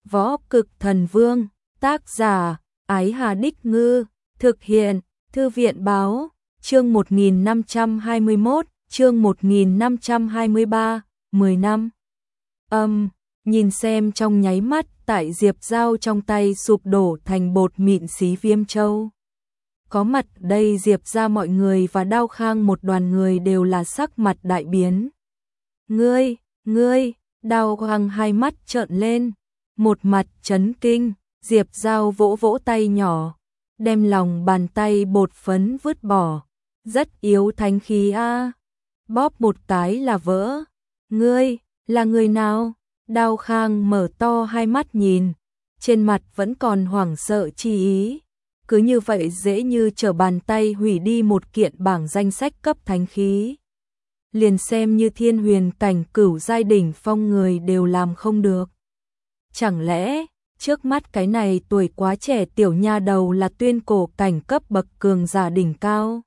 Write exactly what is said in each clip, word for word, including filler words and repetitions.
Võ Cực Thần Vương, tác giả, Ái Hà Đích Ngư, thực hiện, Thư viện Báo, chương một nghìn năm trăm hai mươi mốt, chương một nghìn năm trăm hai mươi ba, mười năm. Âm, um, nhìn xem trong nháy mắt, tại Diệp Dao trong tay sụp đổ thành bột mịn xí Viêm Châu. Có mặt đây Diệp ra mọi người và Đao Khang một đoàn người đều là sắc mặt đại biến. Ngươi, ngươi, Đao Khang hai mắt trợn lên, một mặt chấn kinh, Diệp Dao vỗ vỗ tay nhỏ, đem lòng bàn tay bột phấn vứt bỏ, rất yếu thánh khí a, bóp một cái là vỡ. Ngươi, là người nào? Đao Khang mở to hai mắt nhìn, trên mặt vẫn còn hoảng sợ chi ý. Cứ như vậy dễ như trở bàn tay hủy đi một kiện bảng danh sách cấp thánh khí. Liền xem như thiên huyền cảnh cửu giai đỉnh phong người đều làm không được. Chẳng lẽ, trước mắt cái này tuổi quá trẻ tiểu nha đầu là tuyên cổ cảnh cấp bậc cường giả đỉnh cao?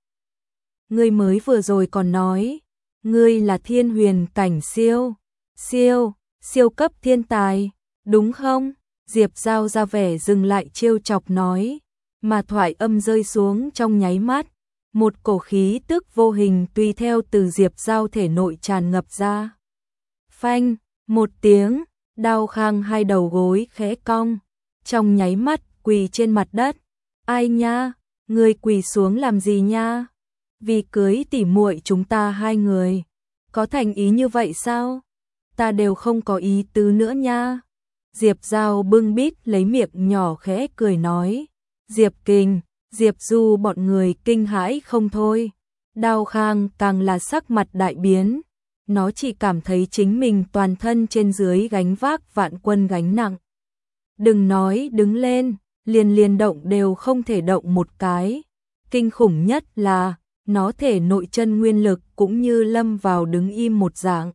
Ngươi mới vừa rồi còn nói, ngươi là thiên huyền cảnh siêu, siêu, siêu cấp thiên tài, đúng không? Diệp Dao ra vẻ dừng lại trêu chọc nói. Mà thoại âm rơi xuống trong nháy mắt, một cổ khí tức vô hình tùy theo từ Diệp Dao thể nội tràn ngập ra. Phanh, một tiếng, Đao Khang hai đầu gối khẽ cong, trong nháy mắt quỳ trên mặt đất. Ai nha, ngươi quỳ xuống làm gì nha? Vì cưới tỉ muội chúng ta hai người, có thành ý như vậy sao? Ta đều không có ý tứ nữa nha. Diệp Dao bưng bít lấy miệng nhỏ khẽ cười nói. Diệp Kình, Diệp Du bọn người kinh hãi không thôi. Đao Khang càng là sắc mặt đại biến. Nó chỉ cảm thấy chính mình toàn thân trên dưới gánh vác vạn quân gánh nặng. Đừng nói đứng lên, liền liền động đều không thể động một cái. Kinh khủng nhất là, nó thể nội chân nguyên lực cũng như lâm vào đứng im một dạng.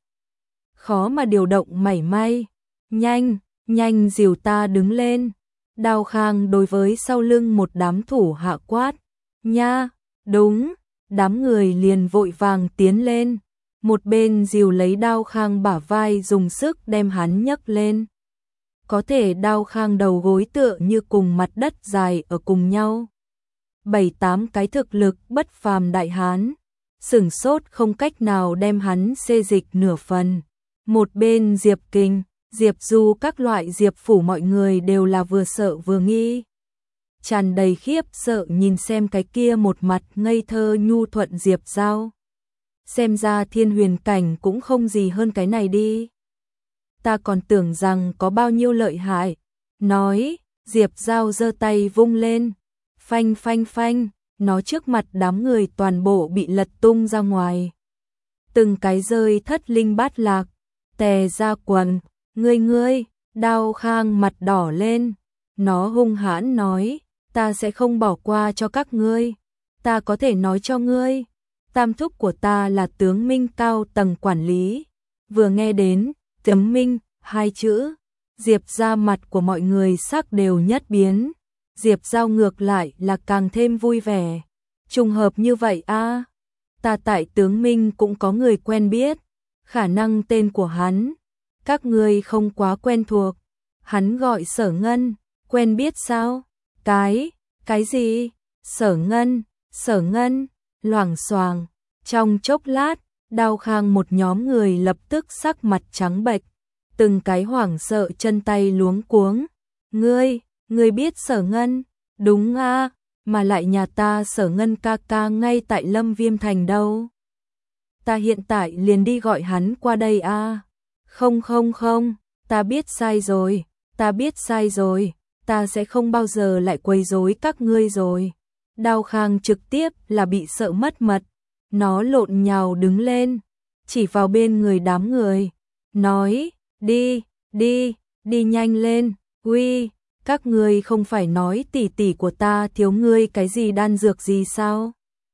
Khó mà điều động mảy may. Nhanh, nhanh dìu ta đứng lên. Đao Khang đối với sau lưng một đám thủ hạ quát. Nha, đúng, đám người liền vội vàng tiến lên. Một bên dìu lấy Đao Khang bả vai dùng sức đem hắn nhấc lên. Có thể Đao Khang đầu gối tựa như cùng mặt đất dài ở cùng nhau. Bảy tám cái thực lực bất phàm đại hán, sửng sốt không cách nào đem hắn xê dịch nửa phần. Một bên Diệp Kình, Diệp Du các loại Diệp phủ mọi người đều là vừa sợ vừa nghi. Tràn đầy khiếp sợ nhìn xem cái kia một mặt ngây thơ nhu thuận Diệp Dao. Xem ra thiên huyền cảnh cũng không gì hơn cái này đi. Ta còn tưởng rằng có bao nhiêu lợi hại. Nói, Diệp Dao giơ tay vung lên. Phanh phanh phanh, nó trước mặt đám người toàn bộ bị lật tung ra ngoài. Từng cái rơi thất linh bát lạc, tè ra quần. Ngươi ngươi, Đao Khang mặt đỏ lên, nó hung hãn nói, ta sẽ không bỏ qua cho các ngươi, ta có thể nói cho ngươi, tam thúc của ta là tướng Minh cao tầng quản lý. Vừa nghe đến, tướng Minh, hai chữ, Diệp ra mặt của mọi người sắc đều nhất biến, Diệp Dao ngược lại là càng thêm vui vẻ, trùng hợp như vậy a, à? Ta tại tướng Minh cũng có người quen biết, khả năng tên của hắn các ngươi không quá quen thuộc. Hắn gọi Sở Ngân, quen biết sao? Cái, cái gì? Sở Ngân, Sở Ngân, loảng xoảng. Trong chốc lát, Đao Khang một nhóm người lập tức sắc mặt trắng bệch, từng cái hoảng sợ chân tay luống cuống. Ngươi, ngươi biết Sở Ngân? Đúng a, à, mà lại nhà ta Sở Ngân ca ca ngay tại Lâm Viêm Thành đâu. Ta hiện tại liền đi gọi hắn qua đây a. À. Không không không, ta biết sai rồi, ta biết sai rồi, ta sẽ không bao giờ lại quấy rối các ngươi rồi. Đao Khang trực tiếp là bị sợ mất mật, nó lộn nhào đứng lên, chỉ vào bên người đám người, nói, đi, đi, đi nhanh lên, uy, các ngươi không phải nói tỷ tỷ của ta thiếu ngươi cái gì đan dược gì sao?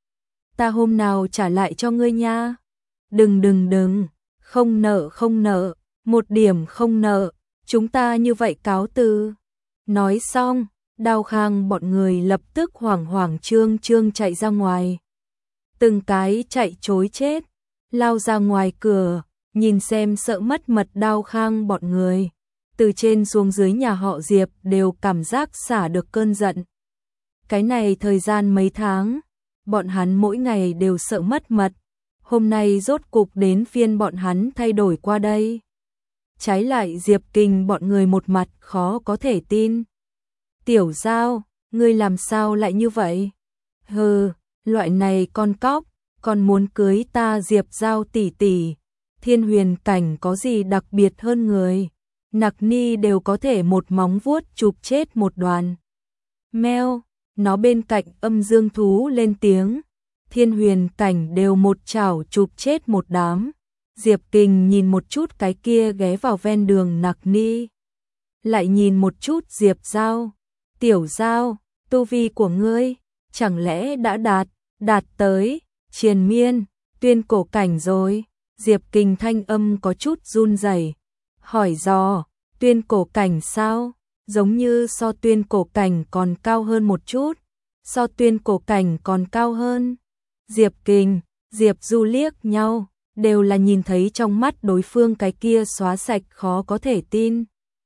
Ta hôm nào trả lại cho ngươi nha. Đừng đừng đừng. Không nợ không nợ, một điểm không nợ, chúng ta như vậy cáo từ. Nói xong, Đao Khang bọn người lập tức hoảng hoảng trương trương chạy ra ngoài. Từng cái chạy trối chết, lao ra ngoài cửa, nhìn xem sợ mất mật Đao Khang bọn người. từ trên xuống dưới nhà họ Diệp đều cảm giác xả được cơn giận. Cái này thời gian mấy tháng, bọn hắn mỗi ngày đều sợ mất mật, hôm nay rốt cục đến phiên bọn hắn thay đổi qua đây. Trái lại Diệp Kình bọn người một mặt khó có thể tin. Tiểu Giao, ngươi làm sao lại như vậy? Hừ, loại này con cóc, còn muốn cưới ta Diệp Giao tỷ tỷ. Thiên huyền cảnh có gì đặc biệt hơn người? Nặc ni đều có thể một móng vuốt chụp chết một đoàn. Meo, nó bên cạnh âm dương thú lên tiếng. Thiên huyền cảnh đều một chảo chụp chết một đám. Diệp Kình nhìn một chút cái kia ghé vào ven đường Nặc ni. Lại nhìn một chút Diệp Giao. Tiểu Giao, tu vi của ngươi, chẳng lẽ đã đạt, đạt tới, triền miên, tuyên cổ cảnh rồi? Diệp Kình thanh âm có chút run rẩy, hỏi dò, tuyên cổ cảnh sao? Giống như so tuyên cổ cảnh còn cao hơn một chút, so tuyên cổ cảnh còn cao hơn. Diệp Kình, Diệp Du liếc nhau, đều là nhìn thấy trong mắt đối phương cái kia xóa sạch khó có thể tin.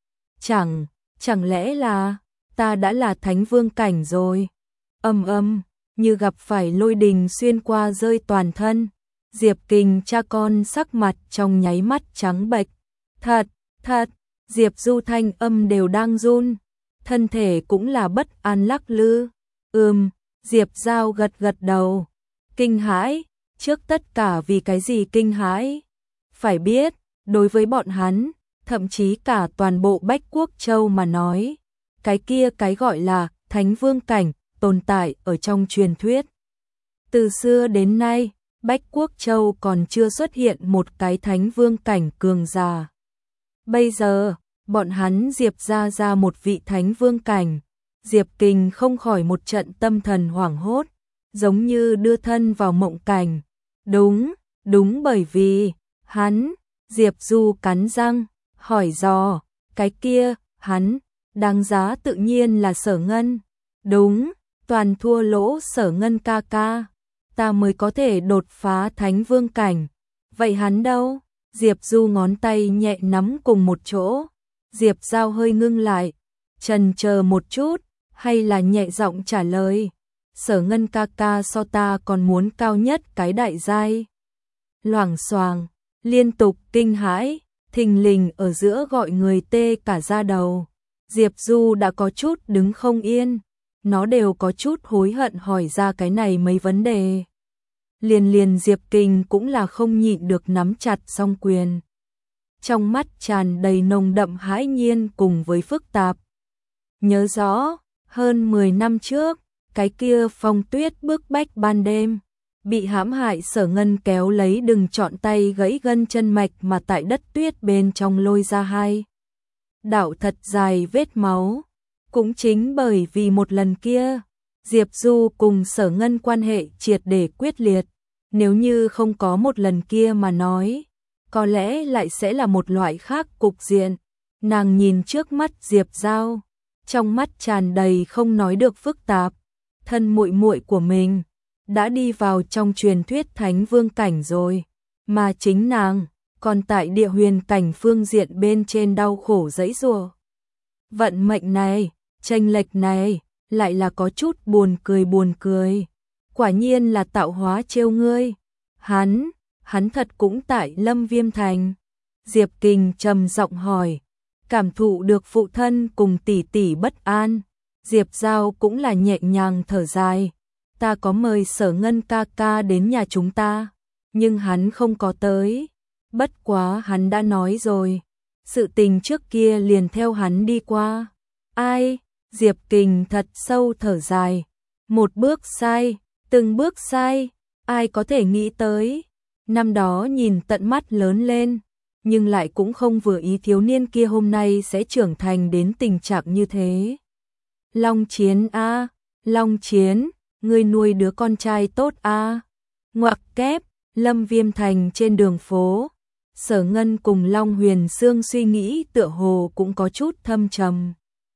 Chẳng, chẳng lẽ là, ta đã là thánh vương cảnh rồi? Âm âm, như gặp phải lôi đình xuyên qua rơi toàn thân. Diệp Kình cha con sắc mặt trong nháy mắt trắng bệch. Thật, thật, Diệp Du thanh âm đều đang run, thân thể cũng là bất an lắc lư. Ừm, Diệp Giao gật gật đầu. Kinh hãi, trước tất cả vì cái gì kinh hãi? Phải biết, đối với bọn hắn, thậm chí cả toàn bộ Bách Quốc Châu mà nói, cái kia cái gọi là thánh vương cảnh tồn tại ở trong truyền thuyết. Từ xưa đến nay, Bách Quốc Châu còn chưa xuất hiện một cái thánh vương cảnh cường giả. Bây giờ, bọn hắn Diệp ra ra một vị thánh vương cảnh. Diệp Kình không khỏi một trận tâm thần hoảng hốt, giống như đưa thân vào mộng cảnh. Đúng, đúng bởi vì, hắn, Diệp Du cắn răng, hỏi dò, cái kia, hắn, đáng giá tự nhiên là Sở Ngân. Đúng, toàn thua lỗ Sở Ngân ca ca, ta mới có thể đột phá thánh vương cảnh. Vậy hắn đâu? Diệp Du ngón tay nhẹ nắm cùng một chỗ. Diệp Giao hơi ngưng lại, chần chờ một chút, hay là nhẹ giọng trả lời. Sở Ngân ca ca so ta còn muốn cao nhất cái đại giai. Loảng xoàng, liên tục kinh hãi, thình lình ở giữa gọi người tê cả da đầu. Diệp Du đã có chút đứng không yên, nó đều có chút hối hận hỏi ra cái này mấy vấn đề. Liền liền Diệp Kình cũng là không nhịn được nắm chặt song quyền. Trong mắt tràn đầy nồng đậm hãi nhiên cùng với phức tạp. Nhớ rõ, hơn mười năm trước, cái kia Phong Tuyết bức bách ban đêm, bị hãm hại Sở Ngân kéo lấy đừng chọn tay gãy gân chân mạch mà tại đất tuyết bên trong lôi ra hai đạo thật dài vết máu. Cũng chính bởi vì một lần kia, Diệp Du cùng Sở Ngân quan hệ triệt để quyết liệt. Nếu như không có một lần kia mà nói, có lẽ lại sẽ là một loại khác cục diện. Nàng nhìn trước mắt Diệp Giao, trong mắt tràn đầy không nói được phức tạp. Thân muội muội của mình đã đi vào trong truyền thuyết thánh vương cảnh rồi, mà chính nàng còn tại địa huyền cảnh phương diện bên trên đau khổ giãy giụa. Vận mệnh này, chênh lệch này, lại là có chút buồn cười buồn cười. Quả nhiên là tạo hóa trêu ngươi. Hắn, hắn thật cũng tại Lâm Viêm Thành. Diệp Kình trầm giọng hỏi, cảm thụ được phụ thân cùng tỷ tỷ bất an. Diệp Giao cũng là nhẹ nhàng thở dài. Ta có mời Sở Ngân ca ca đến nhà chúng ta, nhưng hắn không có tới. Bất quá hắn đã nói rồi, sự tình trước kia liền theo hắn đi qua. Ai? Diệp Kình thật sâu thở dài. Một bước sai, từng bước sai, ai có thể nghĩ tới. Năm đó nhìn tận mắt lớn lên, nhưng lại cũng không vừa ý thiếu niên kia hôm nay sẽ trưởng thành đến tình trạng như thế. Long Chiến a, Long Chiến, ngươi nuôi đứa con trai tốt a. Ngoặc kép, Lâm Viêm Thành trên đường phố, Sở Ngân cùng Long Huyền Sương suy nghĩ tựa hồ cũng có chút thâm trầm.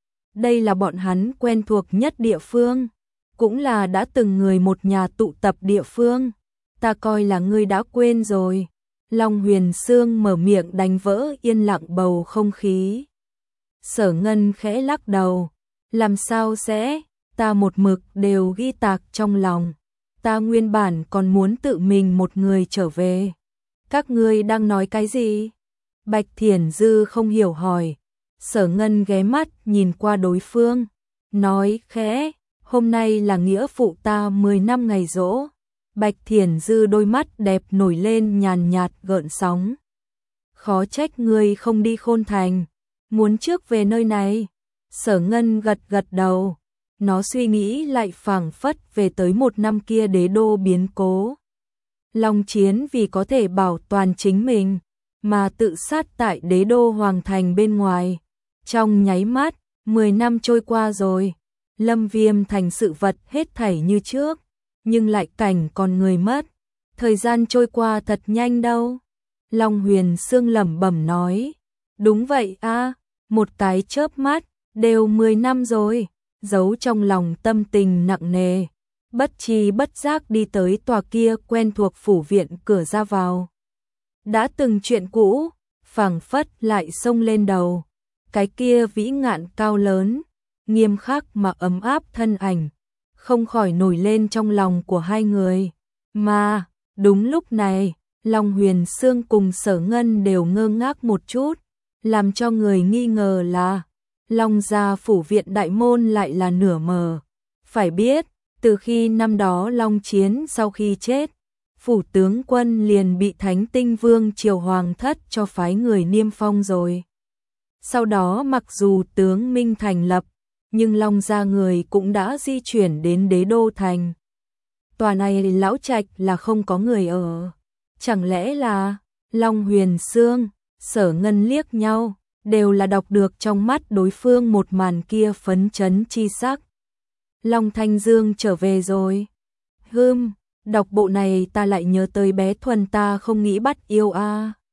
Đây là bọn hắn quen thuộc nhất địa phương, cũng là đã từng người một nhà tụ tập địa phương. Ta coi là ngươi đã quên rồi. Long Huyền Sương mở miệng đánh vỡ yên lặng bầu không khí. Sở Ngân khẽ lắc đầu, làm sao sẽ, ta một mực đều ghi tạc trong lòng, ta nguyên bản còn muốn tự mình một người trở về. Các ngươi đang nói cái gì? Bạch Thiển Dư không hiểu hỏi. Sở Ngân ghé mắt nhìn qua đối phương, nói khẽ, hôm nay là nghĩa phụ ta mười năm ngày giỗ. Bạch Thiển Dư đôi mắt đẹp nổi lên nhàn nhạt gợn sóng. Khó trách ngươi không đi Khôn Thành, muốn trước về nơi này. Sở Ngân gật gật đầu, nó suy nghĩ lại phảng phất về tới một năm kia đế đô biến cố. Long Chiến vì có thể bảo toàn chính mình, mà tự sát tại đế đô hoàng thành bên ngoài. Trong nháy mắt, mười năm trôi qua rồi, Lâm Viêm thành sự vật hết thảy như trước, nhưng lại cảnh còn người mất. Thời gian trôi qua thật nhanh đâu. Long Huyền Sương lẩm bẩm nói, đúng vậy a, một cái chớp mắt, đều mười năm rồi. Giấu trong lòng tâm tình nặng nề, bất tri bất giác đi tới tòa kia quen thuộc phủ viện cửa ra vào. Đã từng chuyện cũ, phảng phất lại xông lên đầu. Cái kia vĩ ngạn cao lớn, nghiêm khắc mà ấm áp thân ảnh, không khỏi nổi lên trong lòng của hai người. Mà, đúng lúc này, Long Huyền Sương cùng Sở Ngân đều ngơ ngác một chút, làm cho người nghi ngờ là Long gia phủ viện đại môn lại là nửa mờ. Phải biết, từ khi năm đó Long Chiến sau khi chết, phủ tướng quân liền bị Thánh Tinh Vương triều hoàng thất cho phái người niêm phong rồi. Sau đó mặc dù tướng Minh thành lập, nhưng Long gia người cũng đã di chuyển đến đế đô thành. Tòa này lão trạch là không có người ở. Chẳng lẽ là Long Huyền Sương, Sở Ngân liếc nhau, đều là đọc được trong mắt đối phương một màn kia phấn chấn chi sắc. Long Thanh Dương trở về rồi. Hừm, đọc bộ này ta lại nhớ tới bé Thuần ta không nghĩ bắt yêu a.